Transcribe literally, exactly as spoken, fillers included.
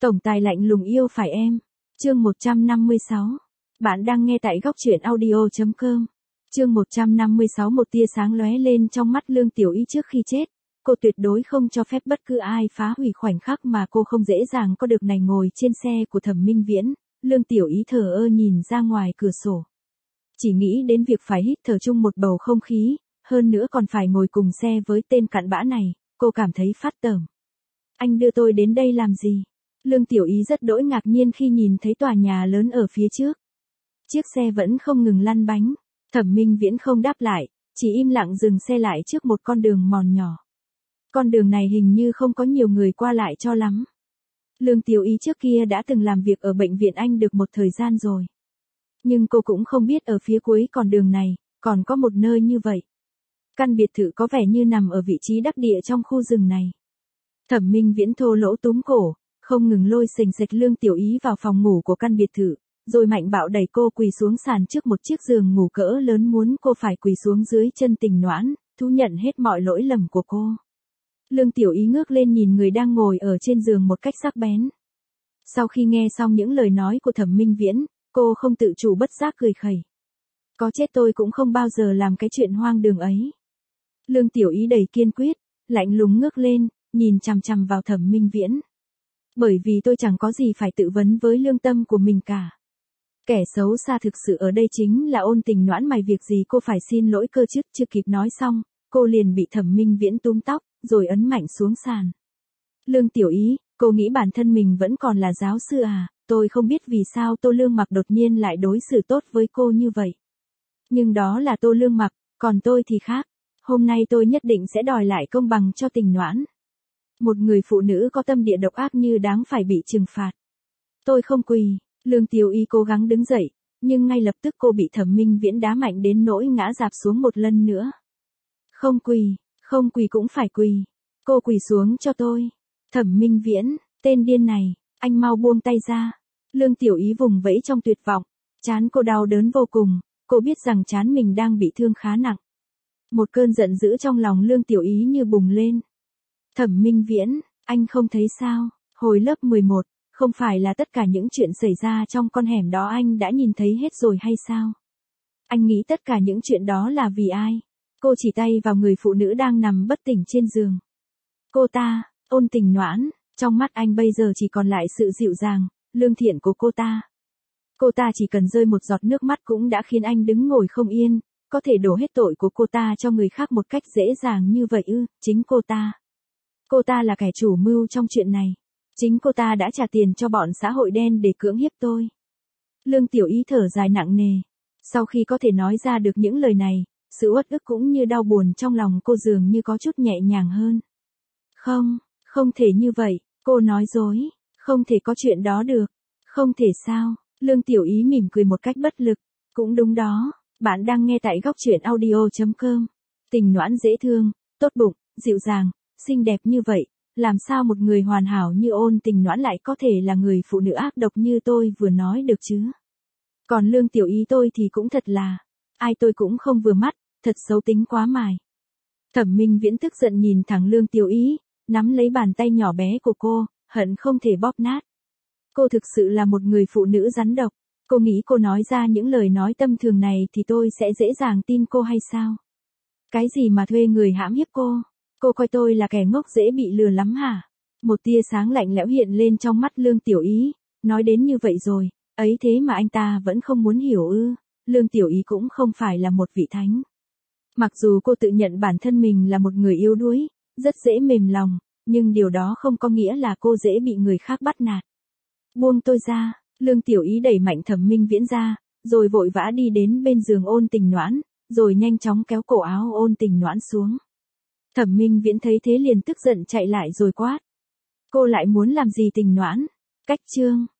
Tổng tài lạnh lùng yêu phải em. Chương một trăm năm mươi sáu. Bạn đang nghe tại góc truyện audio chấm com. Chương một trăm năm mươi sáu. Một tia sáng lóe lên trong mắt Lương Tiểu Y trước khi chết. Cô tuyệt đối không cho phép bất cứ ai phá hủy khoảnh khắc mà cô không dễ dàng có được này. Ngồi trên xe của Thẩm Minh Viễn, Lương Tiểu Y thờ ơ nhìn ra ngoài cửa sổ. Chỉ nghĩ đến việc phải hít thở chung một bầu không khí, hơn nữa còn phải ngồi cùng xe với tên cặn bã này, cô cảm thấy phát tởm. Anh đưa tôi đến đây làm gì? Lương Tiểu Y rất đỗi ngạc nhiên khi nhìn thấy tòa nhà lớn ở phía trước. Chiếc xe vẫn không ngừng lăn bánh. Thẩm Minh Viễn không đáp lại, chỉ im lặng dừng xe lại trước một con đường mòn nhỏ. Con đường này hình như không có nhiều người qua lại cho lắm. Lương Tiểu Y trước kia đã từng làm việc ở bệnh viện Anh được một thời gian rồi. Nhưng cô cũng không biết ở phía cuối con đường này, còn có một nơi như vậy. Căn biệt thự có vẻ như nằm ở vị trí đắc địa trong khu rừng này. Thẩm Minh Viễn thô lỗ túm cổ, không ngừng lôi xềnh xệch Lương Tiểu Y vào phòng ngủ của căn biệt thự, rồi mạnh bạo đẩy cô quỳ xuống sàn trước một chiếc giường ngủ cỡ lớn, muốn cô phải quỳ xuống dưới chân Tình Noãn, thú nhận hết mọi lỗi lầm của cô. Lương Tiểu Y ngước lên nhìn người đang ngồi ở trên giường một cách sắc bén. Sau khi nghe xong những lời nói của Thẩm Minh Viễn, cô không tự chủ bất giác cười khẩy. Có chết tôi cũng không bao giờ làm cái chuyện hoang đường ấy. Lương Tiểu Y đầy kiên quyết, lạnh lùng ngước lên, nhìn chằm chằm vào Thẩm Minh Viễn. Bởi vì tôi chẳng có gì phải tự vấn với lương tâm của mình cả. Kẻ xấu xa thực sự ở đây chính là Ôn Tình Noãn, mày việc gì cô phải xin lỗi cơ chứ? Chưa kịp nói xong, cô liền bị Thẩm Minh Viễn túm tóc, rồi ấn mạnh xuống sàn. Lương Tiểu Y, cô nghĩ bản thân mình vẫn còn là giáo sư à? Tôi không biết vì sao Tô Lương Mặc đột nhiên lại đối xử tốt với cô như vậy. Nhưng đó là Tô Lương Mặc, còn tôi thì khác. Hôm nay tôi nhất định sẽ đòi lại công bằng cho Tình Noãn. Một người phụ nữ có tâm địa độc ác như đáng phải bị trừng phạt. Tôi không quỳ. Lương Tiểu Y cố gắng đứng dậy, nhưng ngay lập tức cô bị Thẩm Minh Viễn đá mạnh đến nỗi ngã rạp xuống một lần nữa. Không quỳ, không quỳ cũng phải quỳ. Cô quỳ xuống cho tôi. Thẩm Minh Viễn, tên điên này, anh mau buông tay ra. Lương Tiểu Y vùng vẫy trong tuyệt vọng, trán cô đau đớn vô cùng, cô biết rằng trán mình đang bị thương khá nặng. Một cơn giận dữ trong lòng Lương Tiểu Y như bùng lên. Thẩm Minh Viễn, anh không thấy sao? Hồi lớp mười một, không phải là tất cả những chuyện xảy ra trong con hẻm đó anh đã nhìn thấy hết rồi hay sao? Anh nghĩ tất cả những chuyện đó là vì ai? Cô chỉ tay vào người phụ nữ đang nằm bất tỉnh trên giường. Cô ta, Ôn Tình Noãn. Trong mắt anh bây giờ chỉ còn lại sự dịu dàng, lương thiện của cô ta. Cô ta chỉ cần rơi một giọt nước mắt cũng đã khiến anh đứng ngồi không yên, có thể đổ hết tội của cô ta cho người khác một cách dễ dàng như vậy ư? Chính cô ta. Cô ta là kẻ chủ mưu trong chuyện này. Chính cô ta đã trả tiền cho bọn xã hội đen để cưỡng hiếp tôi. Lương Tiểu Y thở dài nặng nề. Sau khi có thể nói ra được những lời này, sự uất ức cũng như đau buồn trong lòng cô dường như có chút nhẹ nhàng hơn. Không, không thể như vậy, cô nói dối, không thể có chuyện đó được. Không thể sao? Lương Tiểu Y mỉm cười một cách bất lực. Cũng đúng đó, bạn đang nghe tại góc truyện audio chấm com. Tình Noãn dễ thương, tốt bụng, dịu dàng, xinh đẹp như vậy, làm sao một người hoàn hảo như Ôn Tình Noãn lại có thể là người phụ nữ ác độc như tôi vừa nói được chứ? Còn Lương Tiểu Y tôi thì cũng thật là, ai tôi cũng không vừa mắt, thật xấu tính quá mài. Thẩm Minh Viễn tức giận nhìn thẳng Lương Tiểu Y, nắm lấy bàn tay nhỏ bé của cô, hận không thể bóp nát. Cô thực sự là một người phụ nữ rắn độc. Cô nghĩ cô nói ra những lời nói tâm thường này thì tôi sẽ dễ dàng tin cô hay sao? Cái gì mà thuê người hãm hiếp cô? Cô coi tôi là kẻ ngốc dễ bị lừa lắm hả? Một tia sáng lạnh lẽo hiện lên trong mắt Lương Tiểu Y. Nói đến như vậy rồi, ấy thế mà anh ta vẫn không muốn hiểu ư? Lương Tiểu Y cũng không phải là một vị thánh. Mặc dù cô tự nhận bản thân mình là một người yếu đuối, rất dễ mềm lòng, nhưng điều đó không có nghĩa là cô dễ bị người khác bắt nạt. Buông tôi ra. Lương Tiểu Y đẩy mạnh Thẩm Minh Viễn ra, rồi vội vã đi đến bên giường Ôn Tình Noãn, rồi nhanh chóng kéo cổ áo Ôn Tình Noãn xuống. Thẩm Minh Viễn thấy thế liền tức giận chạy lại rồi quát. Cô lại muốn làm gì Tình Noãn? Cách chương.